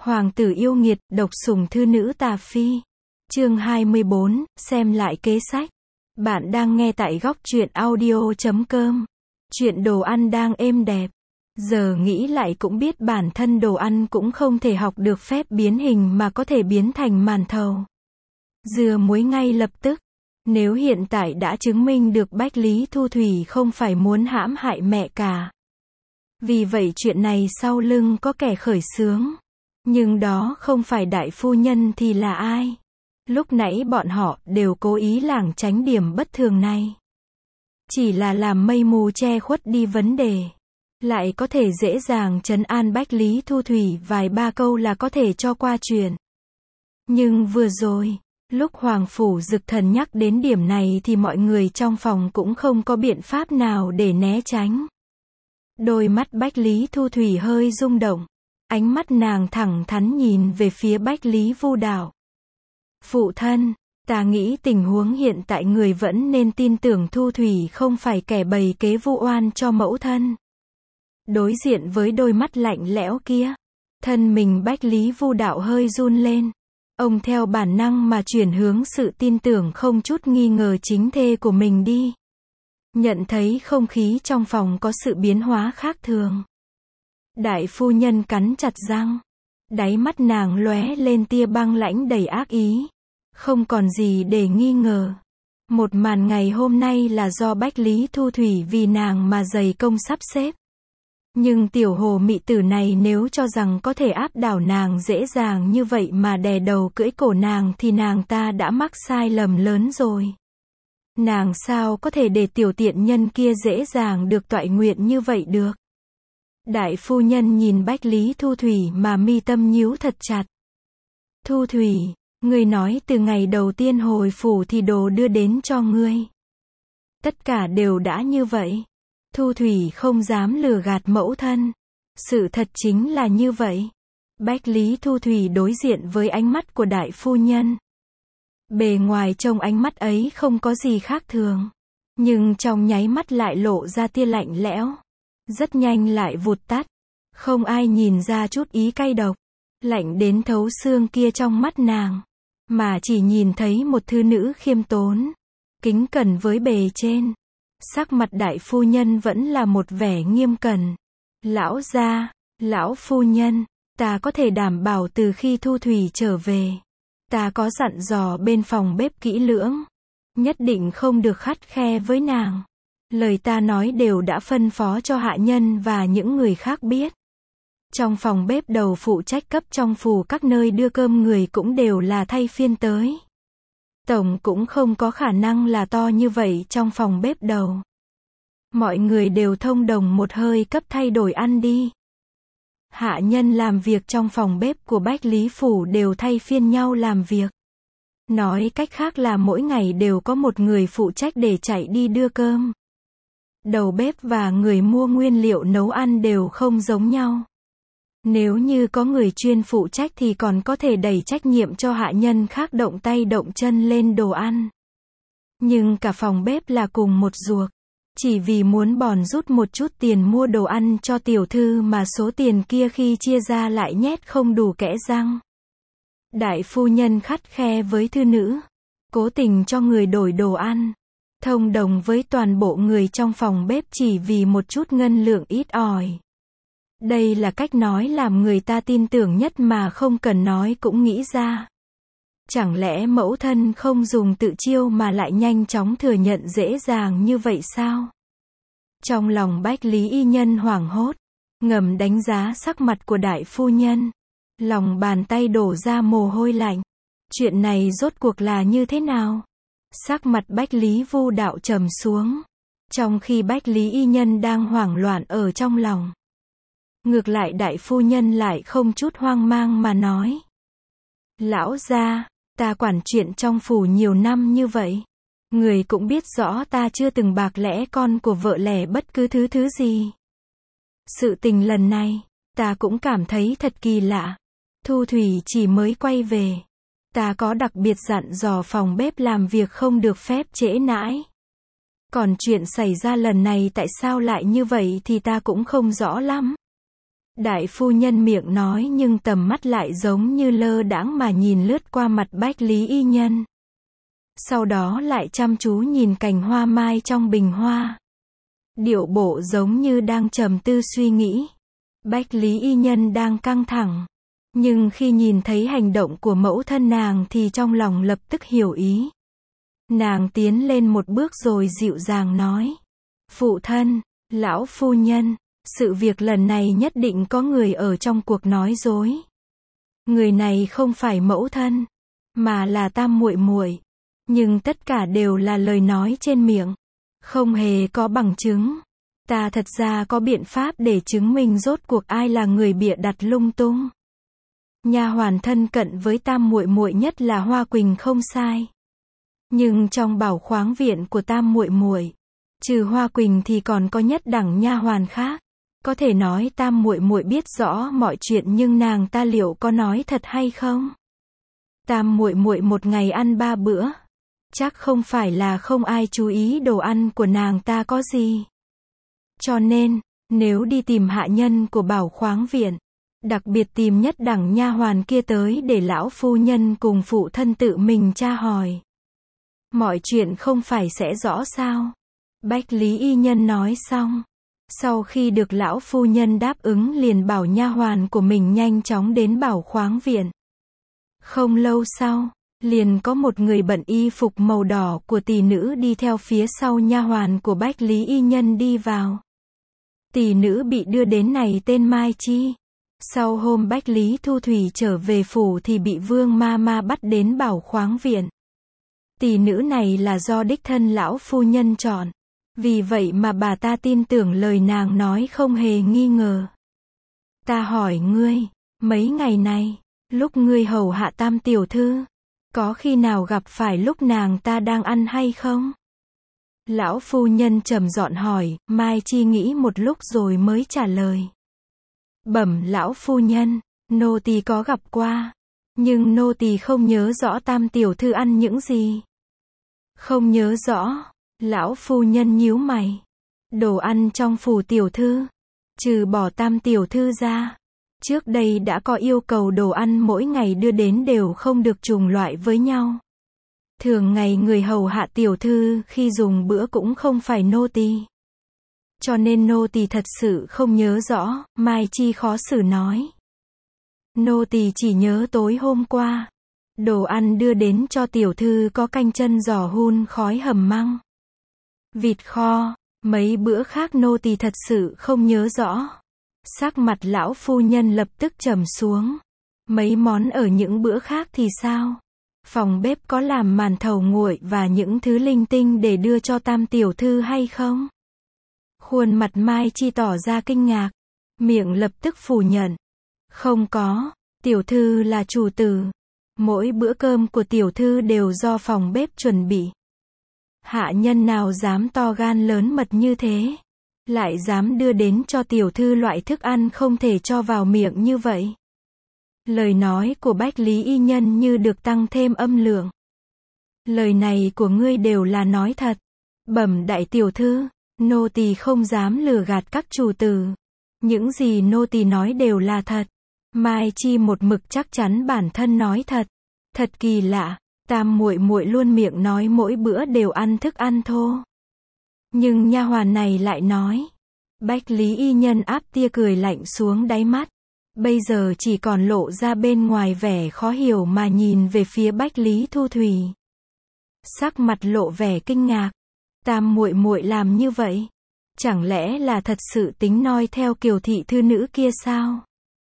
Hoàng tử yêu nghiệt, độc sủng thư nữ tà phi. Chương 24, xem lại kế sách. Bạn đang nghe tại góc truyện audio.com. Chuyện đồ ăn đang êm đẹp. Giờ nghĩ lại cũng biết bản thân đồ ăn cũng không thể học được phép biến hình mà có thể biến thành màn thầu, dưa muối ngay lập tức. Nếu hiện tại đã chứng minh được Bách Lý Thu Thủy không phải muốn hãm hại mẹ cả. Vì vậy chuyện này sau lưng có kẻ khởi xướng. Nhưng đó không phải đại phu nhân thì là ai? Lúc nãy bọn họ đều cố ý lảng tránh điểm bất thường này. Chỉ là làm mây mù che khuất đi vấn đề. Lại có thể dễ dàng trấn an Bách Lý Thu Thủy vài ba câu là có thể cho qua chuyện. Nhưng vừa rồi, lúc Hoàng Phủ Dực Thần nhắc đến điểm này thì mọi người trong phòng cũng không có biện pháp nào để né tránh. Đôi mắt Bách Lý Thu Thủy hơi rung động. Ánh mắt nàng thẳng thắn nhìn về phía Bách Lý Vu Đạo. Phụ thân, ta nghĩ tình huống hiện tại người vẫn nên tin tưởng Thu Thủy không phải kẻ bày kế vu oan cho mẫu thân. Đối diện với đôi mắt lạnh lẽo kia, thân mình Bách Lý Vu Đạo hơi run lên. Ông theo bản năng mà chuyển hướng sự tin tưởng không chút nghi ngờ chính thê của mình đi. Nhận thấy không khí trong phòng có sự biến hóa khác thường. Đại phu nhân cắn chặt răng. Đáy mắt nàng lóe lên tia băng lãnh đầy ác ý. Không còn gì để nghi ngờ. Một màn ngày hôm nay là do Bách Lý Thu Thủy vì nàng mà dày công sắp xếp. Nhưng tiểu hồ mị tử này nếu cho rằng có thể áp đảo nàng dễ dàng như vậy mà đè đầu cưỡi cổ nàng thì nàng ta đã mắc sai lầm lớn rồi. Nàng sao có thể để tiểu tiện nhân kia dễ dàng được toại nguyện như vậy được? Đại phu nhân nhìn Bách Lý Thu Thủy mà mi tâm nhíu thật chặt. Thu Thủy, ngươi nói từ ngày đầu tiên hồi phủ thì đồ đưa đến cho ngươi. Tất cả đều đã như vậy. Thu Thủy không dám lừa gạt mẫu thân. Sự thật chính là như vậy. Bách Lý Thu Thủy đối diện với ánh mắt của đại phu nhân. Bề ngoài trông ánh mắt ấy không có gì khác thường. Nhưng trong nháy mắt lại lộ ra tia lạnh lẽo. Rất nhanh lại vụt tắt. Không ai nhìn ra chút ý cay độc, lạnh đến thấu xương kia trong mắt nàng. Mà chỉ nhìn thấy một thư nữ khiêm tốn, kính cẩn với bề trên. Sắc mặt đại phu nhân vẫn là một vẻ nghiêm cẩn. Lão gia, lão phu nhân, ta có thể đảm bảo từ khi Thu Thủy trở về, ta có dặn dò bên phòng bếp kỹ lưỡng. Nhất định không được khắt khe với nàng. Lời ta nói đều đã phân phó cho hạ nhân và những người khác biết. Trong phòng bếp đầu phụ trách cấp trong phủ các nơi đưa cơm người cũng đều là thay phiên tới. Tổng cũng không có khả năng là to như vậy trong phòng bếp đầu. Mọi người đều thông đồng một hơi cấp thay đổi ăn đi. Hạ nhân làm việc trong phòng bếp của Bách Lý Phủ đều thay phiên nhau làm việc. Nói cách khác là mỗi ngày đều có một người phụ trách để chạy đi đưa cơm. Đầu bếp và người mua nguyên liệu nấu ăn đều không giống nhau. Nếu như có người chuyên phụ trách thì còn có thể đẩy trách nhiệm cho hạ nhân khác động tay động chân lên đồ ăn. Nhưng cả phòng bếp là cùng một ruột. Chỉ vì muốn bòn rút một chút tiền mua đồ ăn cho tiểu thư mà số tiền kia khi chia ra lại nhét không đủ kẽ răng. Đại phu nhân khắt khe với thư nữ. Cố tình cho người đổi đồ ăn. Thông đồng với toàn bộ người trong phòng bếp chỉ vì một chút ngân lượng ít ỏi. Đây là cách nói làm người ta tin tưởng nhất mà không cần nói cũng nghĩ ra. Chẳng lẽ mẫu thân không dùng tự chiêu mà lại nhanh chóng thừa nhận dễ dàng như vậy sao? Trong lòng Bách Lý y nhân hoảng hốt, ngầm đánh giá sắc mặt của đại phu nhân. Lòng bàn tay đổ ra mồ hôi lạnh. Chuyện này rốt cuộc là như thế nào? Sắc mặt Bách Lý Vu Đạo trầm xuống. Trong khi Bách Lý y nhân đang hoảng loạn ở trong lòng. Ngược lại đại phu nhân lại không chút hoang mang mà nói. Lão gia, ta quản chuyện trong phủ nhiều năm như vậy. Người cũng biết rõ ta chưa từng bạc lẽ con của vợ lẽ bất cứ thứ gì. Sự tình lần này, ta cũng cảm thấy thật kỳ lạ. Thu Thủy chỉ mới quay về. Ta có đặc biệt dặn dò phòng bếp làm việc không được phép trễ nãi. Còn chuyện xảy ra lần này tại sao lại như vậy thì ta cũng không rõ lắm. Đại phu nhân miệng nói nhưng tầm mắt lại giống như lơ đãng mà nhìn lướt qua mặt Bách Lý Y Nhân. Sau đó lại chăm chú nhìn cành hoa mai trong bình hoa. Điệu bộ giống như đang trầm tư suy nghĩ. Bách Lý Y Nhân đang căng thẳng. Nhưng khi nhìn thấy hành động của mẫu thân nàng thì trong lòng lập tức hiểu ý. Nàng tiến lên một bước rồi dịu dàng nói. Phụ thân, lão phu nhân, sự việc lần này nhất định có người ở trong cuộc nói dối. Người này không phải mẫu thân, mà là Tam muội muội. Nhưng tất cả đều là lời nói trên miệng, không hề có bằng chứng. Ta thật ra có biện pháp để chứng minh rốt cuộc ai là người bịa đặt lung tung. Nha hoàn thân cận với Tam muội muội nhất là Hoa Quỳnh không sai. Nhưng trong bảo khoáng viện của Tam muội muội, trừ Hoa Quỳnh thì còn có nhất đẳng nha hoàn khác. Có thể nói Tam muội muội biết rõ mọi chuyện nhưng nàng ta liệu có nói thật hay không? Tam muội muội một ngày ăn 3 bữa. Chắc không phải là không ai chú ý đồ ăn của nàng ta có gì. Cho nên, nếu đi tìm hạ nhân của bảo khoáng viện, đặc biệt tìm nhất đẳng nha hoàn kia tới để lão phu nhân cùng phụ thân tự mình tra hỏi, mọi chuyện không phải sẽ rõ sao? Bách Lý Y Nhân nói xong. Sau khi được lão phu nhân đáp ứng liền bảo nha hoàn của mình nhanh chóng đến bảo khoáng viện. Không lâu sau, liền có một người bận y phục màu đỏ của tỷ nữ đi theo phía sau nha hoàn của Bách Lý Y Nhân đi vào. Tỷ nữ bị đưa đến này tên Mai Chi. Sau hôm Bách Lý Thu Thủy trở về phủ thì bị Vương Ma Ma bắt đến bảo khoáng viện. Tỷ nữ này là do đích thân lão phu nhân chọn. Vì vậy mà bà ta tin tưởng lời nàng nói không hề nghi ngờ. Ta hỏi ngươi, mấy ngày này, lúc ngươi hầu hạ Tam tiểu thư, có khi nào gặp phải lúc nàng ta đang ăn hay không? Lão phu nhân trầm giọng hỏi. Mai Chi nghĩ một lúc rồi mới trả lời. Bẩm lão phu nhân, nô tỳ có gặp qua, nhưng nô tỳ không nhớ rõ Tam tiểu thư ăn những gì. Không nhớ rõ. Lão phu nhân nhíu mày. Đồ ăn trong phủ tiểu thư, trừ bỏ Tam tiểu thư ra, trước đây đã có yêu cầu đồ ăn mỗi ngày đưa đến đều không được trùng loại với nhau. Thường ngày người hầu hạ tiểu thư khi dùng bữa cũng không phải nô tỳ. Cho nên nô tỳ thật sự không nhớ rõ, Mai Chi khó xử nói. Nô tỳ chỉ nhớ tối hôm qua, đồ ăn đưa đến cho tiểu thư có canh chân giò hun khói hầm măng, vịt kho, mấy bữa khác nô tỳ thật sự không nhớ rõ. Sắc mặt lão phu nhân lập tức trầm xuống. Mấy món ở những bữa khác thì sao? Phòng bếp có làm màn thầu nguội và những thứ linh tinh để đưa cho Tam tiểu thư hay không? Khuôn mặt Mai Chi tỏ ra kinh ngạc, miệng lập tức phủ nhận. Không có, tiểu thư là chủ tử. Mỗi bữa cơm của tiểu thư đều do phòng bếp chuẩn bị. Hạ nhân nào dám to gan lớn mật như thế, lại dám đưa đến cho tiểu thư loại thức ăn không thể cho vào miệng như vậy. Lời nói của Bách Lý Y Nhân như được tăng thêm âm lượng. Lời này của ngươi đều là nói thật. Bẩm đại tiểu thư, nô tỳ không dám lừa gạt các chủ tử. Những gì nô tỳ nói đều là thật. Mai Chi một mực chắc chắn bản thân nói thật. Thật kỳ lạ, Tam muội muội luôn miệng nói mỗi bữa đều ăn thức ăn thô. Nhưng nha hoàn này lại nói. Bách Lý Y Nhân áp tia cười lạnh xuống đáy mắt. Bây giờ chỉ còn lộ ra bên ngoài vẻ khó hiểu mà nhìn về phía Bách Lý Thu Thủy. Sắc mặt lộ vẻ kinh ngạc. Tam muội muội làm như vậy, chẳng lẽ là thật sự tính noi theo kiểu thị thư nữ kia sao?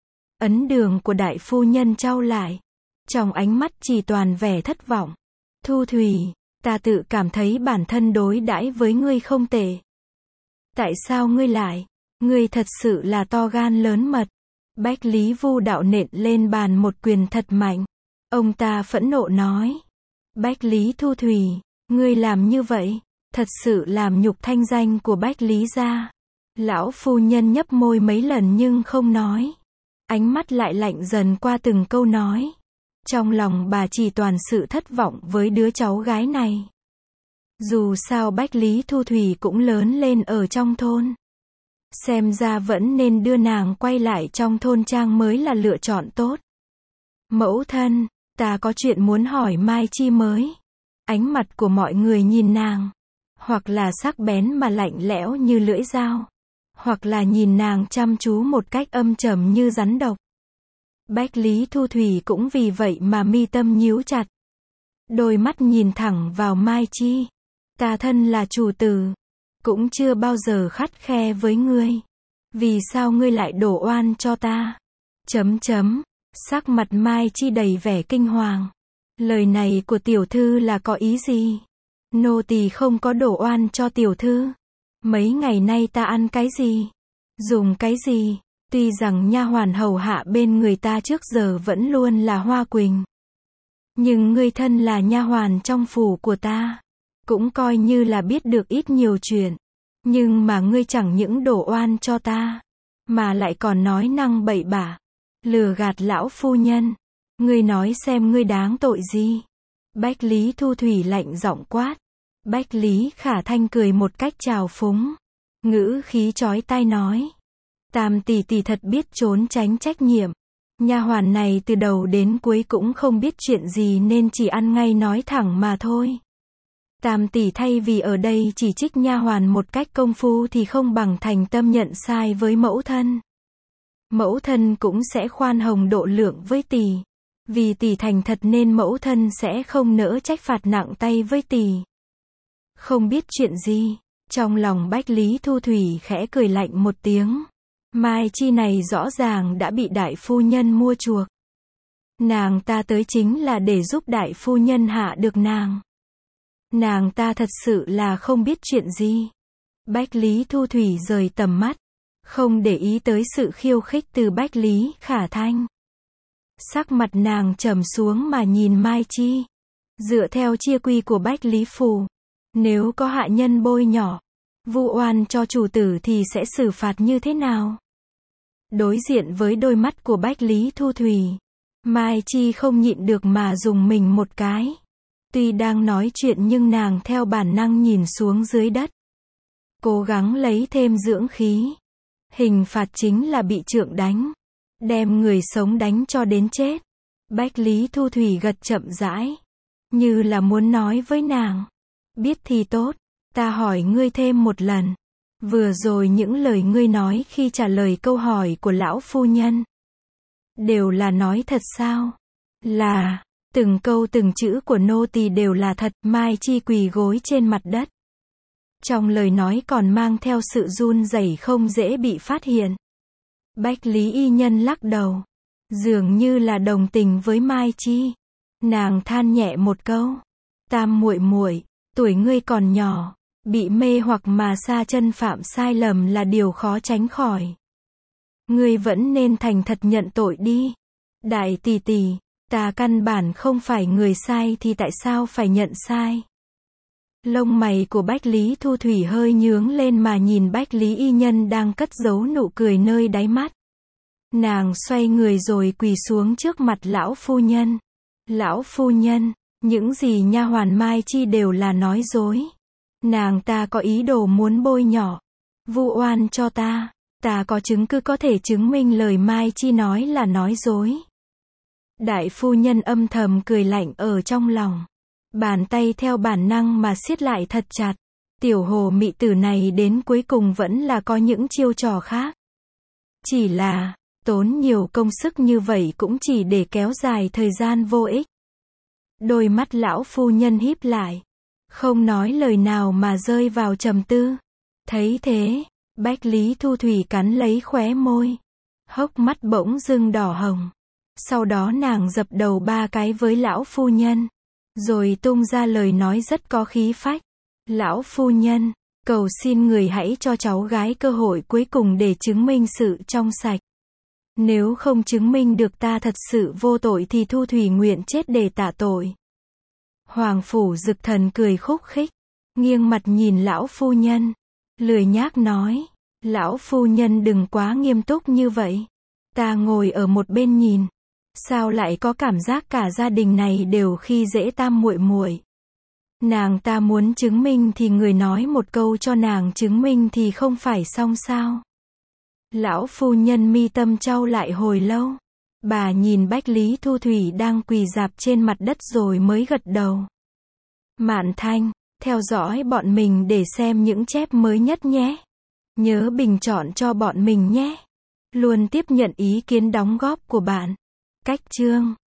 Ấn đường của đại phu nhân chau lại, trong ánh mắt chỉ toàn vẻ thất vọng. Thu Thủy, ta tự cảm thấy bản thân đối đãi với ngươi không tệ. Tại sao ngươi thật sự là to gan lớn mật. Bách Lý Vu Đạo nện lên bàn một quyền thật mạnh. Ông ta phẫn nộ nói. Bách Lý Thu Thủy, ngươi làm như vậy, thật sự làm nhục thanh danh của Bách Lý gia. Lão phu nhân nhấp môi mấy lần nhưng không nói. Ánh mắt lại lạnh dần qua từng câu nói. Trong lòng bà chỉ toàn sự thất vọng với đứa cháu gái này. Dù sao Bách Lý Thu Thủy cũng lớn lên ở trong thôn. Xem ra vẫn nên đưa nàng quay lại trong thôn trang mới là lựa chọn tốt. Mẫu thân, ta có chuyện muốn hỏi Mai Chi mới. Ánh mặt của mọi người nhìn nàng, hoặc là sắc bén mà lạnh lẽo như lưỡi dao, hoặc là nhìn nàng chăm chú một cách âm trầm như rắn độc. Bách Lý Thu Thủy cũng vì vậy mà mi tâm nhíu chặt. Đôi mắt nhìn thẳng vào Mai Chi. Ta thân là chủ tử, cũng chưa bao giờ khắt khe với ngươi. Vì sao ngươi lại đổ oan cho ta? Sắc mặt Mai Chi đầy vẻ kinh hoàng. Lời này của tiểu thư là có ý gì? Nô tỳ không có đổ oan cho tiểu thư. Mấy ngày nay ta ăn cái gì? Dùng cái gì? Tuy rằng nha hoàn hầu hạ bên người ta trước giờ vẫn luôn là Hoa Quỳnh. Nhưng ngươi thân là nha hoàn trong phủ của ta, cũng coi như là biết được ít nhiều chuyện. Nhưng mà ngươi chẳng những đổ oan cho ta, mà lại còn nói năng bậy bạ, lừa gạt lão phu nhân. Ngươi nói xem ngươi đáng tội gì? Bách Lý Thu Thủy lạnh giọng quát. Bách Lý Khả Thanh cười một cách trào phúng, ngữ khí chói tai nói. Tam tỷ tỷ thật biết trốn tránh trách nhiệm. Nha hoàn này từ đầu đến cuối cũng không biết chuyện gì nên chỉ ăn ngay nói thẳng mà thôi. Tam tỷ thay vì ở đây chỉ trích nha hoàn một cách công phu thì không bằng thành tâm nhận sai với mẫu thân. Mẫu thân cũng sẽ khoan hồng độ lượng với tỷ. Vì tỷ thành thật nên mẫu thân sẽ không nỡ trách phạt nặng tay với tỷ. Không biết chuyện gì. Trong lòng Bách Lý Thu Thủy khẽ cười lạnh một tiếng. Mai Chi này rõ ràng đã bị đại phu nhân mua chuộc. Nàng ta tới chính là để giúp đại phu nhân hạ được nàng. Nàng ta thật sự là không biết chuyện gì. Bách Lý Thu Thủy rời tầm mắt, không để ý tới sự khiêu khích từ Bách Lý Khả Thanh. Sắc mặt nàng trầm xuống mà nhìn Mai Chi. Dựa theo chia quy của Bách Lý Phủ, nếu có hạ nhân bôi nhỏ, vu oan cho chủ tử thì sẽ xử phạt như thế nào? Đối diện với đôi mắt của Bách Lý Thu Thủy, Mai Chi không nhịn được mà dùng mình một cái. Tuy đang nói chuyện nhưng nàng theo bản năng nhìn xuống dưới đất, cố gắng lấy thêm dưỡng khí. Hình phạt chính là bị trượng đánh, đem người sống đánh cho đến chết. Bách Lý Thu Thủy gật chậm rãi, như là muốn nói với nàng. Biết thì tốt, ta hỏi ngươi thêm một lần. Vừa rồi những lời ngươi nói khi trả lời câu hỏi của lão phu nhân, đều là nói thật sao? Là, từng câu từng chữ của nô tỳ đều là thật. Mai Chi quỳ gối trên mặt đất. Trong lời nói còn mang theo sự run rẩy không dễ bị phát hiện. Bách Lý y nhân lắc đầu, dường như là đồng tình với Mai Chi. Nàng than nhẹ một câu. Tam muội muội, tuổi ngươi còn nhỏ, bị mê hoặc mà sa chân phạm sai lầm là điều khó tránh khỏi. Ngươi vẫn nên thành thật nhận tội đi. Đại tỷ tỷ, ta căn bản không phải người sai thì tại sao phải nhận sai? Lông mày của Bách Lý Thu Thủy hơi nhướng lên mà nhìn Bách Lý y nhân đang cất giấu nụ cười nơi đáy mắt. Nàng xoay người rồi quỳ xuống trước mặt lão phu nhân. Lão phu nhân, những gì nha hoàn Mai Chi đều là nói dối. Nàng ta có ý đồ muốn bôi nhỏ, vu oan cho ta. Ta có chứng cứ có thể chứng minh lời Mai Chi nói là nói dối. Đại phu nhân âm thầm cười lạnh ở trong lòng. Bàn tay theo bản năng mà siết lại thật chặt. Tiểu hồ mị tử này đến cuối cùng vẫn là có những chiêu trò khác. Chỉ là, tốn nhiều công sức như vậy cũng chỉ để kéo dài thời gian vô ích. Đôi mắt lão phu nhân híp lại, không nói lời nào mà rơi vào trầm tư. Thấy thế, Bách Lý Thu Thủy cắn lấy khóe môi, hốc mắt bỗng dưng đỏ hồng. Sau đó nàng dập đầu 3 cái với lão phu nhân, rồi tung ra lời nói rất có khí phách. Lão phu nhân, cầu xin người hãy cho cháu gái cơ hội cuối cùng để chứng minh sự trong sạch. Nếu không chứng minh được ta thật sự vô tội thì Thu Thủy nguyện chết để tạ tội. Hoàng phủ Dực Thần cười khúc khích, nghiêng mặt nhìn lão phu nhân, lười nhác nói, lão phu nhân đừng quá nghiêm túc như vậy. Ta ngồi ở một bên nhìn, sao lại có cảm giác cả gia đình này đều khi dễ tam muội muội. Nàng ta muốn chứng minh thì người nói một câu cho nàng chứng minh thì không phải xong sao? Lão phu nhân mi tâm chau lại hồi lâu. Bà nhìn Bách Lý Thu Thủy đang quỳ rạp trên mặt đất rồi mới gật đầu. Mạn Thanh, theo dõi bọn mình để xem những chép mới nhất nhé. Nhớ bình chọn cho bọn mình nhé. Luôn tiếp nhận ý kiến đóng góp của bạn. Cách chương